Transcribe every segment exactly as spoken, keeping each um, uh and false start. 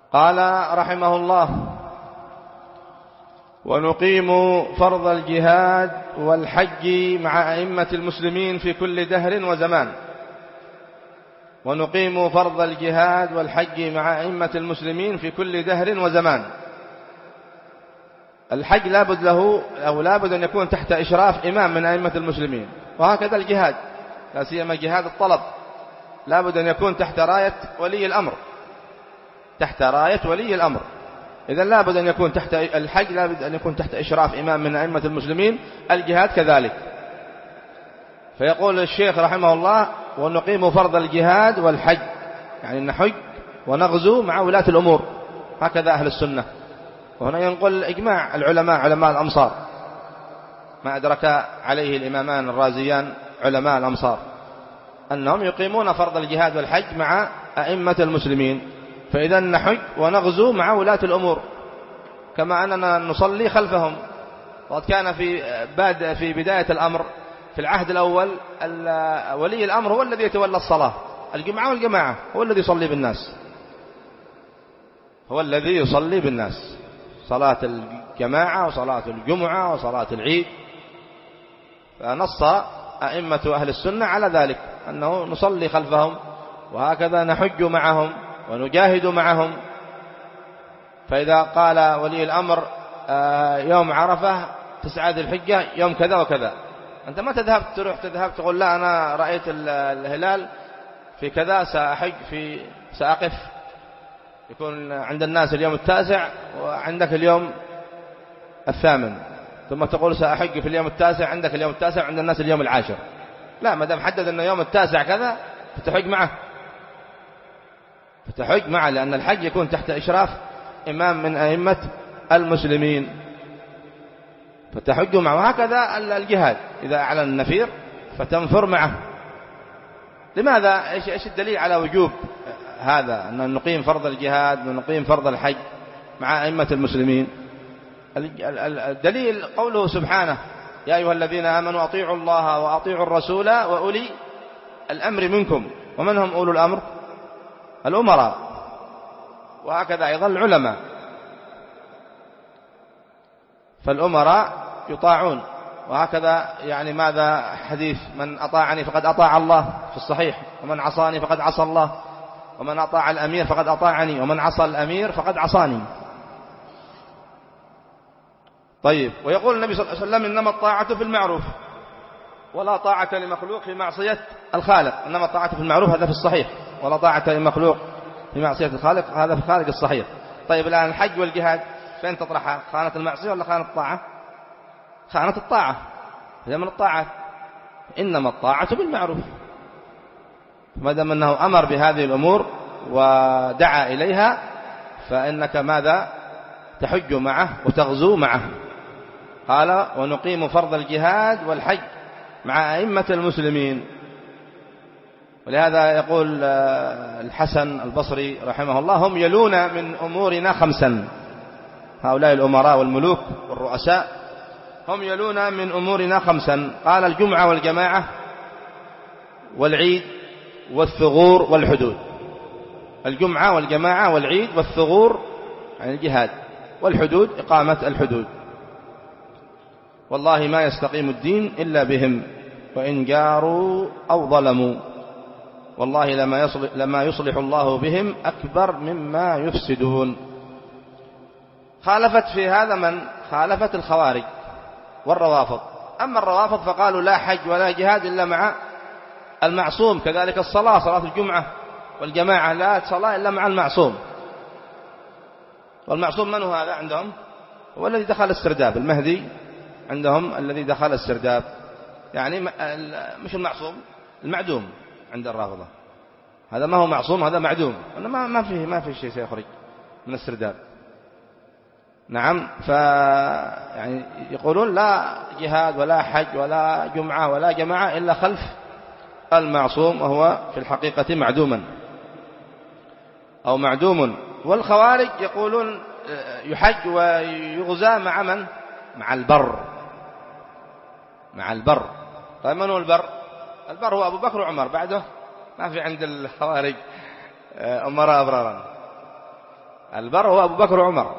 قال رحمه الله: ونقيم فرض الجهاد والحج مع أئمة المسلمين في كل دهر وزمان. ونقيم فرض الجهاد والحج مع أئمة المسلمين في كل دهر وزمان. الحج لابد له أو لابد أن يكون تحت إشراف إمام من أئمة المسلمين، وهكذا الجهاد لا سيما جهاد الطلب لابد أن يكون تحت راية ولي الأمر، تحت راية ولي الأمر. إذا لابد أن يكون تحت الحج لابد أن يكون تحت إشراف إمام من أئمة المسلمين، الجهاد كذلك. فيقول الشيخ رحمه الله: ونقيم فرض الجهاد والحج، يعني نحج ونغزو مع ولاة الأمور، هكذا أهل السنة. وهنا ينقل إجماع العلماء علماء الأمصار، ما أدرك عليه الإمامان الرازيان علماء الأمصار، أنهم يقيمون فرض الجهاد والحج مع أئمة المسلمين. فإذا نحج ونغزو مع ولاة الأمور كما أننا نصلي خلفهم. وقد كان في بعد في بداية الأمر في العهد الأول ولي الأمر هو الذي يتولى الصلاة، الجمعة والجماعة، هو الذي يصلي بالناس، هو الذي يصلي بالناس صلاة الجماعة وصلاة الجمعة وصلاة العيد. فنص أئمة أهل السنة على ذلك، أنه نصلي خلفهم وهكذا نحج معهم ونجاهد معهم. فإذا قال ولي الأمر يوم عرفة تسعة ذي الحجة يوم كذا وكذا، أنت ما تذهب تروح تذهب تقول لا أنا رأيت الهلال في كذا سأحج في سأقف، يكون عند الناس اليوم التاسع وعندك اليوم الثامن، ثم تقول سأحج في اليوم التاسع، عندك اليوم التاسع عند الناس اليوم العاشر. لا، ما دام حدد أن يوم التاسع كذا فتحج معه، فتحج معه، لأن الحج يكون تحت إشراف إمام من أئمة المسلمين، فتحج معه. هكذا الجهاد إذا أعلن النفير فتنفر معه. لماذا؟ إيش الدليل على وجوب هذا، أن نقيم فرض الجهاد ونقيم فرض الحج مع أئمة المسلمين؟ الدليل قوله سبحانه: يا أيها الذين آمنوا أطيعوا الله وأطيعوا الرسول وأولي الأمر منكم. ومن هم أولو الأمر؟ الأمراء، وهكذا أيضا العلماء. فالأمراء يطاعون، وهكذا يعني ماذا حديث من أطاعني فقد أطاع الله في الصحيح، ومن عصاني فقد عصى الله، ومن أطاع الأمير فقد أطاعني، ومن عصى الأمير فقد عصاني. طيب، ويقول النبي صلى الله عليه وسلم: إنما الطاعة في المعروف ولا طاعة لمخلوق في معصية الخالق. إنما الطاعة في المعروف هذا في الصحيح، ولا طاعة لمخلوق في معصية الخالق هذا في خارج الصحيح. طيب، الآن الحج والجهاد فين تطرحها؟ خانة المعصية ولا خانة الطاعة؟ خانة الطاعة. إذا من الطاعة إنما الطاعة بالمعروف، ما دام أنه أمر بهذه الأمور ودعا إليها فإنك ماذا؟ تحج معه وتغزو معه. قال: ونقيم فرض الجهاد والحج مع أئمة المسلمين. ولهذا يقول الحسن البصري رحمه الله: هم يلون من أمورنا خمسا. هؤلاء الأمراء والملوك والرؤساء هم يلون من أمورنا خمسا. قال: الجمعة والجماعة والعيد والثغور والحدود. الجمعة والجماعة والعيد والثغور عن الجهاد، والحدود إقامة الحدود. والله ما يستقيم الدين إلا بهم، وإن جاروا أو ظلموا، والله لما يصلح, لما يصلح الله بهم أكبر مما يفسدون. خالفت في هذا من خالفت الخوارج والروافض. أما الروافض فقالوا لا حج ولا جهاد إلا مع المعصوم، كذلك الصلاة، صلاة الجمعة والجماعة لا صلاة إلا مع المعصوم. والمعصوم من هو هذا عندهم؟ هو الذي دخل السرداب، المهدي عندهم الذي دخل السرداب، يعني مش المعصوم، المعدوم عند الرافضة. هذا ما هو معصوم، هذا معدوم، ما ما فيه ما فيه شيء سيخرج من السرداب. نعم، ف يعني يقولون لا جهاد ولا حج ولا جمعة ولا جماعة إلا خلف المعصوم، وهو في الحقيقة معدوما أو معدوم. والخوارج يقولون يحج ويغزى مع من؟ مع البر، مع البر. طيب من هو البر؟ البر هو أبو بكر وعمر، بعده ما في عند الخوارج أمراء أبرارا. البر هو أبو بكر وعمر.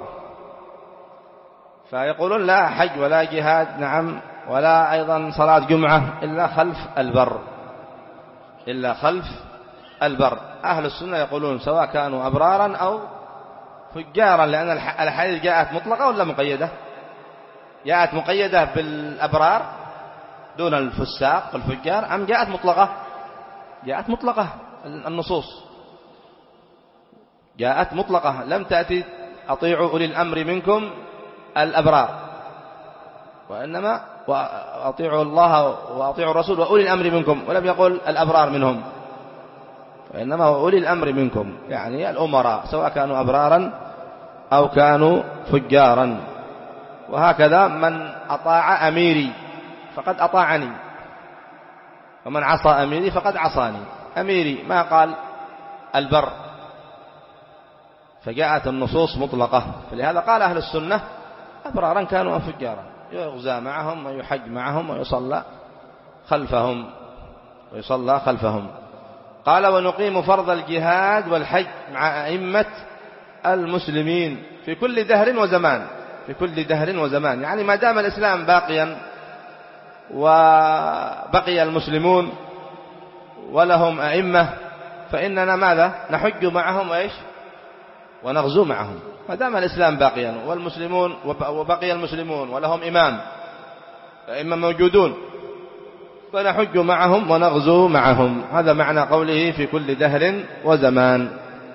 فيقولون لا حج ولا جهاد نعم ولا أيضا صلاة جمعة إلا خلف البر، إلا خلف البر. أهل السنة يقولون سواء كانوا أبرارا أو فجارا، لأن الحديث جاءت مطلقة ولا مقيدة؟ جاءت مقيدة بالأبرار دون الفساق والفجار أم جاءت مطلقة؟ جاءت مطلقة. النصوص جاءت مطلقة، لم تأتي أطيعوا أولي الأمر منكم الأبرار، وإنما وأطيعوا الله وأطيعوا الرسول وأولي الأمر منكم، ولم يقل الأبرار منهم، وإنما أولي الأمر منكم يعني الأمراء سواء كانوا أبرارا أو كانوا فجارا. وهكذا من أطاع أميري فقد أطاعني، ومن عصى أميري فقد عصاني. أميري ما قال البر، فجاءت النصوص مطلقة. فلهذا قال أهل السنة أبرارا كانوا أم فجارا يغزى معهم ويحج معهم ويصلى خلفهم ويصلى خلفهم. قال ونقيم فرض الجهاد والحج مع أئمة المسلمين في كل دهر وزمان، في كل دهر وزمان، يعني ما دام الإسلام باقيا وبقي المسلمون ولهم أئمة فإننا ماذا؟ نحج معهم وإيش؟ ونغزو معهم. ما دام الإسلام باقيا والمسلمون وبقي المسلمون ولهم إمام أئمة موجودون فنحج معهم ونغزو معهم. هذا معنى قوله في كل دهر وزمان.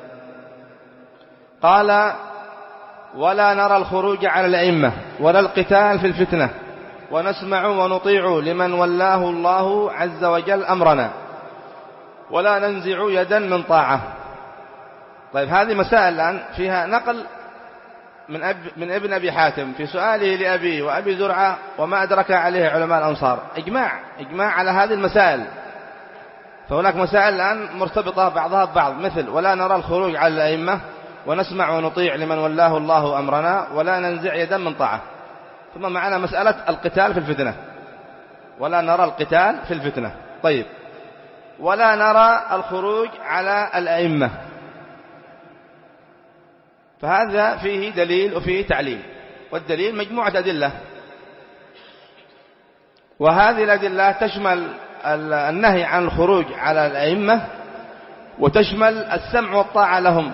قال ولا نرى الخروج على الأئمة ولا القتال في الفتنة، ونسمع ونطيع لمن ولاه الله عز وجل أمرنا، ولا ننزع يدا من طاعة. طيب هذه مسائل الآن فيها نقل من, أب من ابن أبي حاتم في سؤاله لأبيه وأبي زرعة وما أدرك عليه علماء الأنصار، إجماع إجماع على هذه المسائل. فهناك مسائل الآن مرتبطة بعضها ببعض، مثل ولا نرى الخروج على الأئمة ونسمع ونطيع لمن ولاه الله أمرنا ولا ننزع يدا من طاعة. ثم معنا مسألة القتال في الفتنة، ولا نرى القتال في الفتنة. طيب ولا نرى الخروج على الأئمة، فهذا فيه دليل وفيه تعليل، والدليل مجموعة أدلة، وهذه الأدلة تشمل النهي عن الخروج على الأئمة وتشمل السمع والطاعة لهم،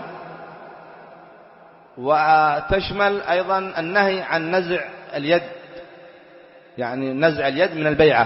وتشمل أيضا النهي عن نزع اليد، يعني نزع اليد من البيعة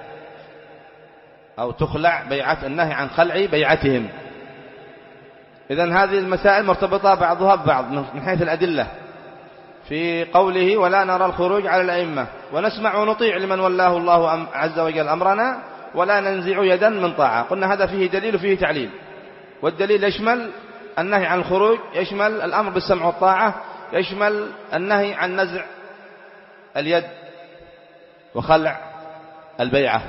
أو تخلع بيعة، النهي عن خلع بيعتهم. إذن هذه المسائل مرتبطة بعضها ببعض من حيث الأدلة. في قوله ولا نرى الخروج على الأئمة ونسمع ونطيع لمن ولاه الله عز وجل أمرنا ولا ننزع يدا من طاعة، قلنا هذا فيه دليل وفيه تعليل. والدليل يشمل النهي عن الخروج، يشمل الأمر بالسمع والطاعة، يشمل النهي عن نزع اليد وخلع البيعة.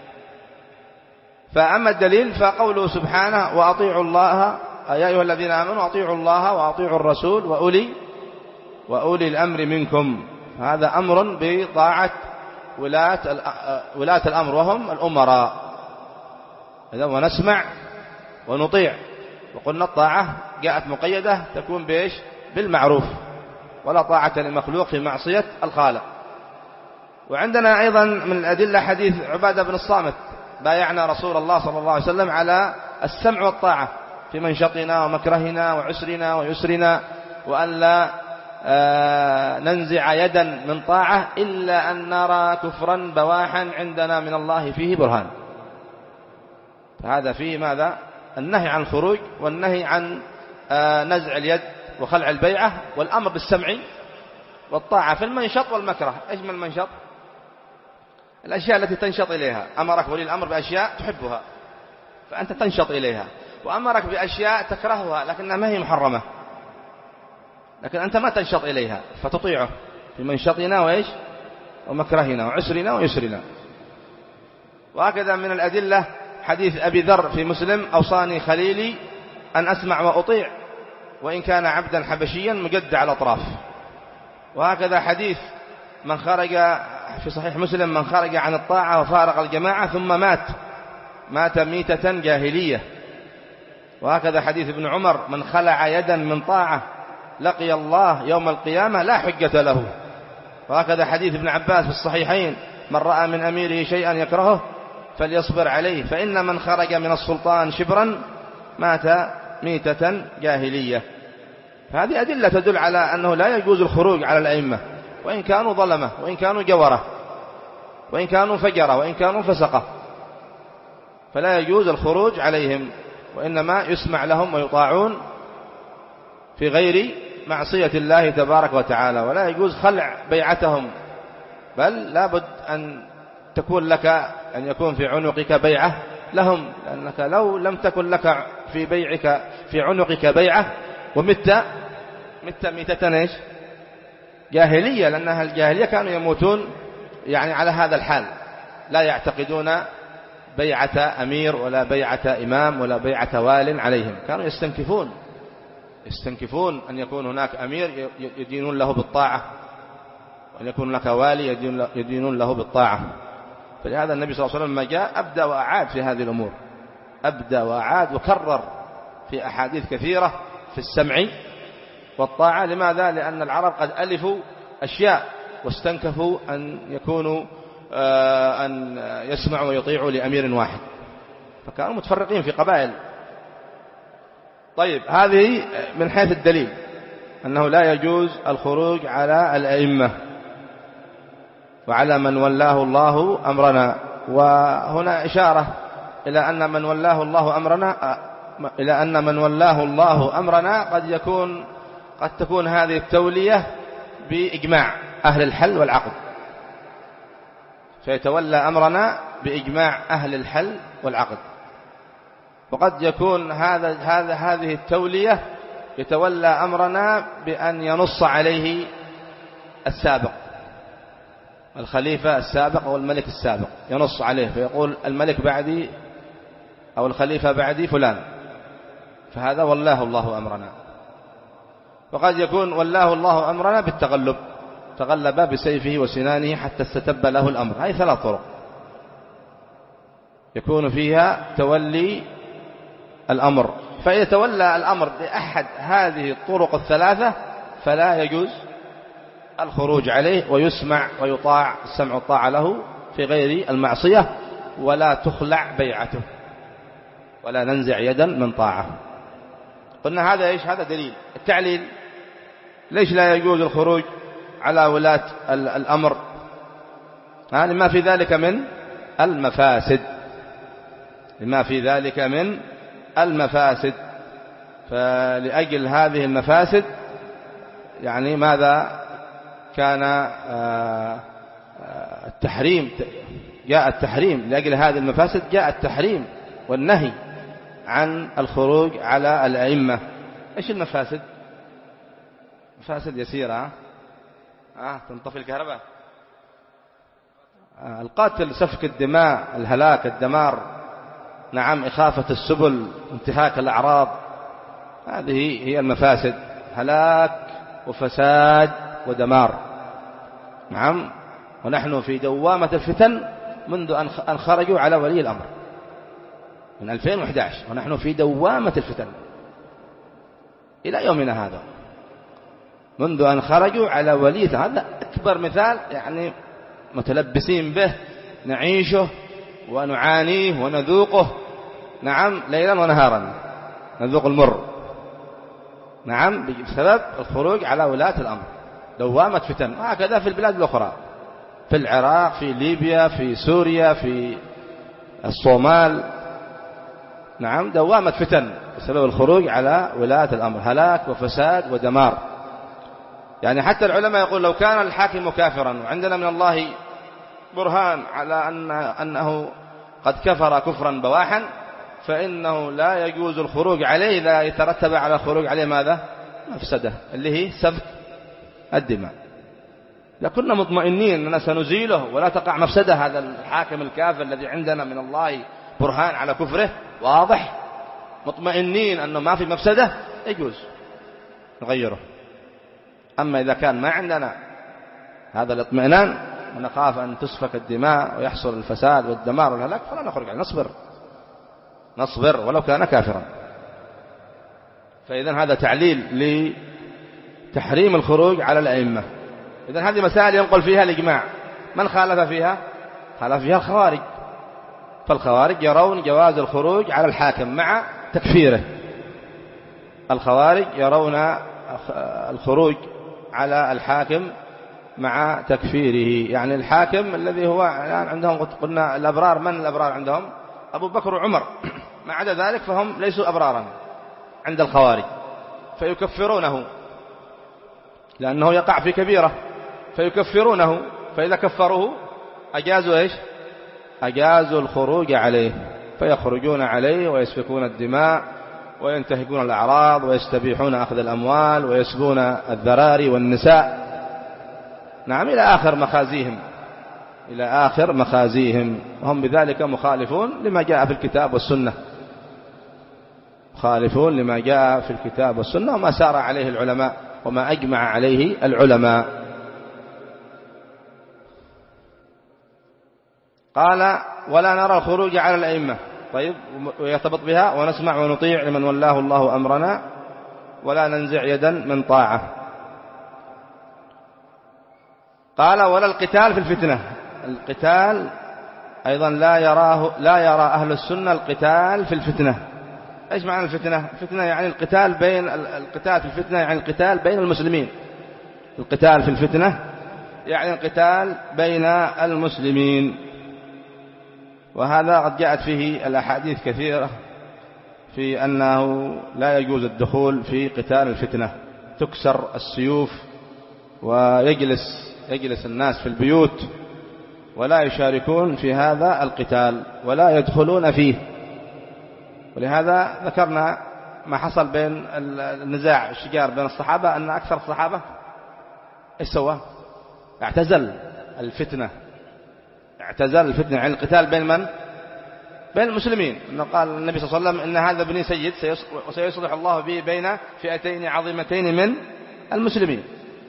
فأما الدليل فقوله سبحانه وأطيعوا الله يا أيها الذين آمنوا أطيعوا الله وأطيعوا الرسول وأولي وأولي الأمر منكم، هذا أمر بطاعة ولاة ولاة الأمر وهم الأمراء. إذا ونسمع ونطيع، وقلنا الطاعة جاءت مقيدة تكون بإيش؟ بالمعروف، ولا طاعة لمخلوق في معصية الخالق. وعندنا أيضا من الأدلة حديث عبادة بن الصامت بايعنا رسول الله صلى الله عليه وسلم على السمع والطاعة في منشطنا ومكرهنا وعسرنا ويسرنا، وأن لا ننزع يدا من طاعة إلا أن نرى كفرا بواحا عندنا من الله فيه برهان. فهذا فيه ماذا؟ النهي عن الخروج والنهي عن نزع اليد وخلع البيعة، والأمر بالسمع والطاعة في المنشط والمكره. إيش من المنشط؟ الأشياء التي تنشط إليها. أمرك ولي الأمر بأشياء تحبها فأنت تنشط إليها، وأمرك بأشياء تكرهها لكنها ما هي محرمة، لكن أنت ما تنشط إليها فتطيعه في منشطنا وإيش؟ ومكرهنا وعسرنا ويسرنا. وهكذا من الأدلة حديث أبي ذر في مسلم أوصاني خليلي أن أسمع وأطيع وإن كان عبدا حبشيا مجدع الأطراف. وهكذا حديث من خرج في صحيح مسلم من خرج عن الطاعة وفارق الجماعة ثم مات مات ميتة جاهلية. وهكذا حديث ابن عمر من خلع يدا من طاعة لقي الله يوم القيامة لا حجة له. وهكذا حديث ابن عباس في الصحيحين: من رأى من أميره شيئا يكرهه فليصبر عليه، فإن من خرج من السلطان شبرا مات ميتة جاهلية. هذه أدلة تدل على أنه لا يجوز الخروج على الأئمة، وإن كانوا ظلمة، وإن كانوا جورة، وإن كانوا فجرة، وإن كانوا فسقة، فلا يجوز الخروج عليهم، وإنما يسمع لهم ويطاعون في غير معصية الله تبارك وتعالى. ولا يجوز خلع بيعتهم، بل لابد أن تكون لك أن يكون في عنقك بيعة لهم، لأنك لو لم تكن لك في بيعك في عنقك بيعة ومت مت ميتة إيش؟ جاهلية، لأنها الجاهلية كانوا يموتون يعني على هذا الحال، لا يعتقدون بيعة أمير ولا بيعة إمام ولا بيعة وال عليهم، كانوا يستنكفون يستنكفون أن يكون هناك أمير يدينون له بالطاعة، وأن يكون هناك والي يدينون له بالطاعة. فلهذا النبي صلى الله عليه وسلم لما جاء أبدأ وأعاد في هذه الأمور، أبدأ وأعاد وكرر في أحاديث كثيرة في السمع والطاعة. لماذا؟ لأن العرب قد ألفوا أشياء واستنكفوا أن يكونوا أن يسمعوا ويطيعوا لأمير واحد، فكانوا متفرقين في قبائل. طيب، هذه من حيث الدليل أنه لا يجوز الخروج على الأئمة وعلى من ولاه الله أمرنا. وهنا إشارة إلى أن من ولاه الله أمرنا إلى أن من ولاه الله أمرنا قد يكون قد تكون هذه التولية بإجماع أهل الحل والعقد، فيتولى أمرنا بإجماع أهل الحل والعقد. وقد يكون هذا هذا هذه التولية يتولى أمرنا بأن ينص عليه السابق، الخليفة السابق أو الملك السابق، ينص عليه فيقول الملك بعدي أو الخليفة بعدي فلان، فهذا ولاه الله أمرنا. وقد يكون ولاه الله أمرنا بالتغلب، تغلب بسيفه وسنانه حتى استتب له الأمر. هذه ثلاث طرق يكون فيها تولي الأمر. فإذا تولى الأمر بأحد هذه الطرق الثلاثة فلا يجوز الخروج عليه، ويسمع ويطاع السمع والطاعة له في غير المعصية، ولا تخلع بيعته، ولا ننزع يدا من طاعة. قلنا هذا إيش؟ هذا دليل. التعليل: ليش لا يجوز الخروج على ولاة الأمر؟ يعني ما في ذلك من المفاسد، لما في ذلك من المفاسد. فلأجل هذه المفاسد يعني ماذا كان التحريم، جاء التحريم لأجل هذه المفاسد، جاء التحريم والنهي عن الخروج على الأئمة. إيش المفاسد؟ مفاسد يسيرة، آه تنطفي الكهرباء، آه القتل، سفك الدماء، الهلاك، الدمار، نعم، إخافة السبل، انتهاك الأعراض، هذه هي المفاسد، هلاك وفساد ودمار. نعم، ونحن في دوامة الفتن منذ أن خرجوا على ولي الأمر من ألفين وإحدى عشر، ونحن في دوامة الفتن إلى يومنا هذا، منذ أن خرجوا على ولي. هذا أكبر مثال يعني متلبسين به، نعيشه ونعانيه ونذوقه، نعم، ليلا ونهارا نذوق المر، نعم، بسبب الخروج على ولاة الأمر، دوامة فتن. وهكذا في البلاد الأخرى، في العراق، في ليبيا، في سوريا، في الصومال، نعم، دوامة فتن بسبب الخروج على ولاة الأمر، هلاك وفساد ودمار. يعني حتى العلماء يقول لو كان الحاكم كافرا وعندنا من الله برهان على أن أنه قد كفر كفرا بواحا، فإنه لا يجوز الخروج عليه، لا يترتب على الخروج عليه ماذا؟ مفسدة، اللي هي سفك الدماء. لكنا مطمئنين أننا سنزيله ولا تقع مفسدة. هذا الحاكم الكافر الذي عندنا من الله برهان على كفره واضح، مطمئنين أنه ما في مفسدة، يجوز نغيره. أما إذا كان ما عندنا هذا الاطمئنان ونخاف أن تسفك الدماء ويحصل الفساد والدمار والهلاك، فلا نخرج عنه، نصبر نصبر ولو كان كافرا. فإذا هذا تعليل تحريم الخروج على الأئمة. إذن هذه مسائل ينقل فيها الإجماع. من خالف فيها؟ خالف فيها الخوارج. فالخوارج يرون جواز الخروج على الحاكم مع تكفيره. الخوارج يرون الخروج على الحاكم مع تكفيره، يعني الحاكم الذي هو الآن عندهم قلنا الأبرار، من الأبرار عندهم؟ أبو بكر وعمر، ما عدا ذلك فهم ليسوا أبرارا عند الخوارج، فيكفرونه لأنه يقع في كبيرة فيكفرونه، فإذا كفروه أجازوا إيش؟ أجازوا الخروج عليه، فيخرجون عليه ويسفكون الدماء وينتهكون الأعراض ويستبيحون أخذ الأموال ويسبون الذراري والنساء، نعم، إلى آخر مخازيهم إلى آخر مخازيهم وهم بذلك مخالفون لما جاء في الكتاب والسنة، مخالفون لما جاء في الكتاب والسنة وما سار عليه العلماء وما أجمع عليه العلماء. قال ولا نرى الخروج على الأئمة. طيب، ويرتبط بها ونسمع ونطيع لمن ولاه الله أمرنا ولا ننزع يدا من طاعة. قال ولا القتال في الفتنة. القتال أيضا لا يراه لا يرى أهل السنة القتال في الفتنة. إيش معنى الفتنة؟ الفتنة يعني القتال بين القتال في الفتنة يعني القتال بين المسلمين. القتال في الفتنة يعني القتال بين المسلمين، وهذا قد جاءت فيه الأحاديث كثيرة في أنه لا يجوز الدخول في قتال الفتنة، تكسر السيوف ويجلس يجلس الناس في البيوت ولا يشاركون في هذا القتال ولا يدخلون فيه. ولهذا ذكرنا ما حصل بين النزاع الشجار بين الصحابة، أن أكثر الصحابة إيش سوى؟ اعتزل الفتنة اعتزل الفتنة عن القتال بين من؟ بين المسلمين. إنه قال النبي صلى الله عليه وسلم إن هذا ابني سيد وسيصلح الله به بين فئتين عظيمتين من المسلمين،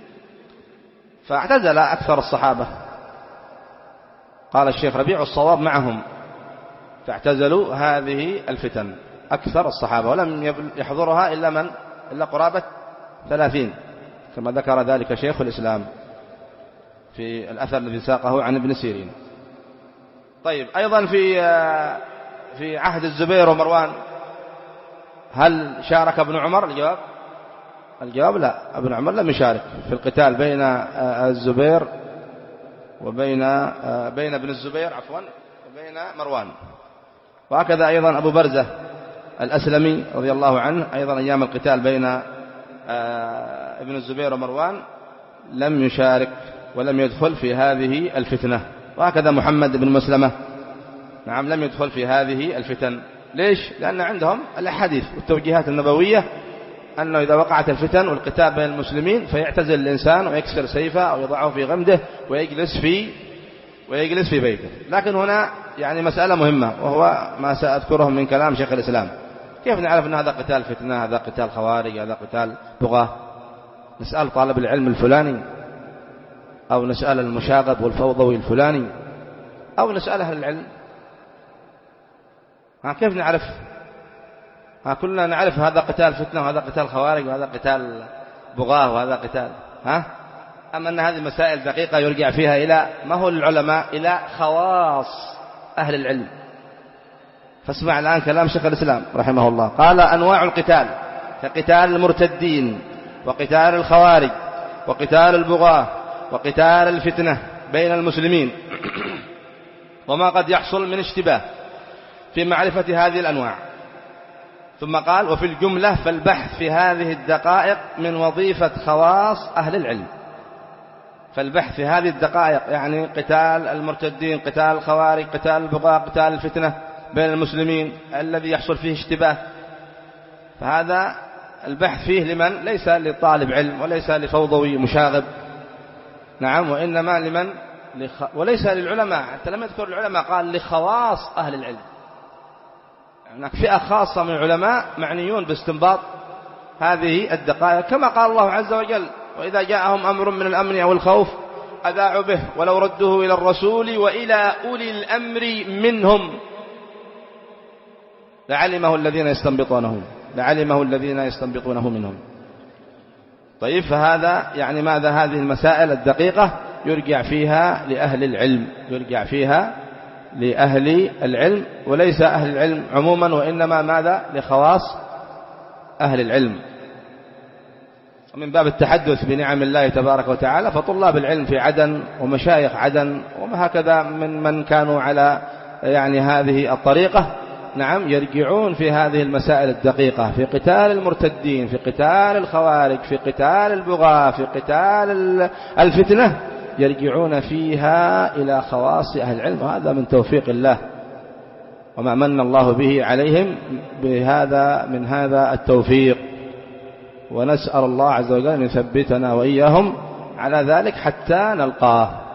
فاعتزل أكثر الصحابة. قال الشيخ ربيع الصواب معهم، فاعتزلوا هذه الفتن أكثر الصحابة، ولم يحضرها إلا من إلا قرابة ثلاثين كما ذكر ذلك شيخ الإسلام في الأثر الذي ساقه عن ابن سيرين. طيب، أيضا في في عهد الزبير ومروان هل شارك ابن عمر؟ الجواب الجواب لا، ابن عمر لم يشارك في القتال بين الزبير وبين بين ابن الزبير عفوا وبين مروان. وهكذا أيضا أبو برزة الأسلمي رضي الله عنه أيضا أيام القتال بين ابن الزبير ومروان لم يشارك ولم يدخل في هذه الفتنة. وهكذا محمد بن مسلمة، نعم، لم يدخل في هذه الفتن. ليش؟ لأن عندهم الأحاديث والتوجيهات النبوية أنه إذا وقعت الفتن والقتال بين المسلمين فيعتزل الإنسان ويكسر سيفه أو يضعه في غمده ويجلس في ويجلس في بيته. لكن هنا يعني مسألة مهمة، وهو ما سأذكره من كلام شيخ الإسلام. كيف نعرف أن هذا قتال فتنة، هذا قتال خوارج، هذا قتال بغاة؟ نسأل طالب العلم الفلاني، أو نسأل المشاغب والفوضوي الفلاني، أو نسأل أهل العلم؟ ها كيف نعرف؟ ها كلنا نعرف هذا قتال فتنة وهذا قتال خوارج وهذا قتال بغاة وهذا قتال، ها؟ أما أن هذه مسائل دقيقة يرجع فيها إلى ما هو العلماء، إلى خواص أهل العلم. فاسمع الآن كلام شيخ الإسلام رحمه الله. قال أنواع القتال كقتال المرتدين وقتال الخوارج وقتال البغاة وقتال الفتنة بين المسلمين وما قد يحصل من اشتباه في معرفة هذه الأنواع. ثم قال وفي الجملة فالبحث في هذه الدقائق من وظيفة خواص أهل العلم. فالبحث في هذه الدقائق يعني قتال المرتدين، قتال الخوارج، قتال البغاة، قتال الفتنة بين المسلمين الذي يحصل فيه اشتباه، فهذا البحث فيه لمن؟ ليس لطالب علم وليس لفوضوي مشاغب، نعم، وإنما لمن لخ... وليس للعلماء. حتى لم يذكر العلماء، قال لخواص أهل العلم. هناك فئة خاصة من العلماء معنيون باستنباط هذه الدقائق، كما قال الله عز وجل وإذا جاءهم أمر من الأمن أو الخوف أذاعوا به ولو ردوه إلى الرسول وإلى أولي الأمر منهم لعلمه الذين يستنبطونه لعلمه الذين يستنبطونه منهم. طيب، فهذا يعني ماذا؟ هذه المسائل الدقيقة يرجع فيها لأهل العلم، يرجع فيها لأهل العلم، وليس أهل العلم عموما، وإنما ماذا؟ لخواص أهل العلم. من باب التحدث بنعم الله تبارك وتعالى، فطلاب العلم في عدن ومشايخ عدن وهكذا من من كانوا على يعني هذه الطريقة، نعم، يرجعون في هذه المسائل الدقيقة، في قتال المرتدين، في قتال الخوارج، في قتال البغاة، في قتال الفتنة، يرجعون فيها إلى خواص أهل العلم. وهذا من توفيق الله وما من الله به عليهم بهذا من هذا التوفيق، ونسأل الله عز وجل أن يثبتنا وإياهم على ذلك حتى نلقاه.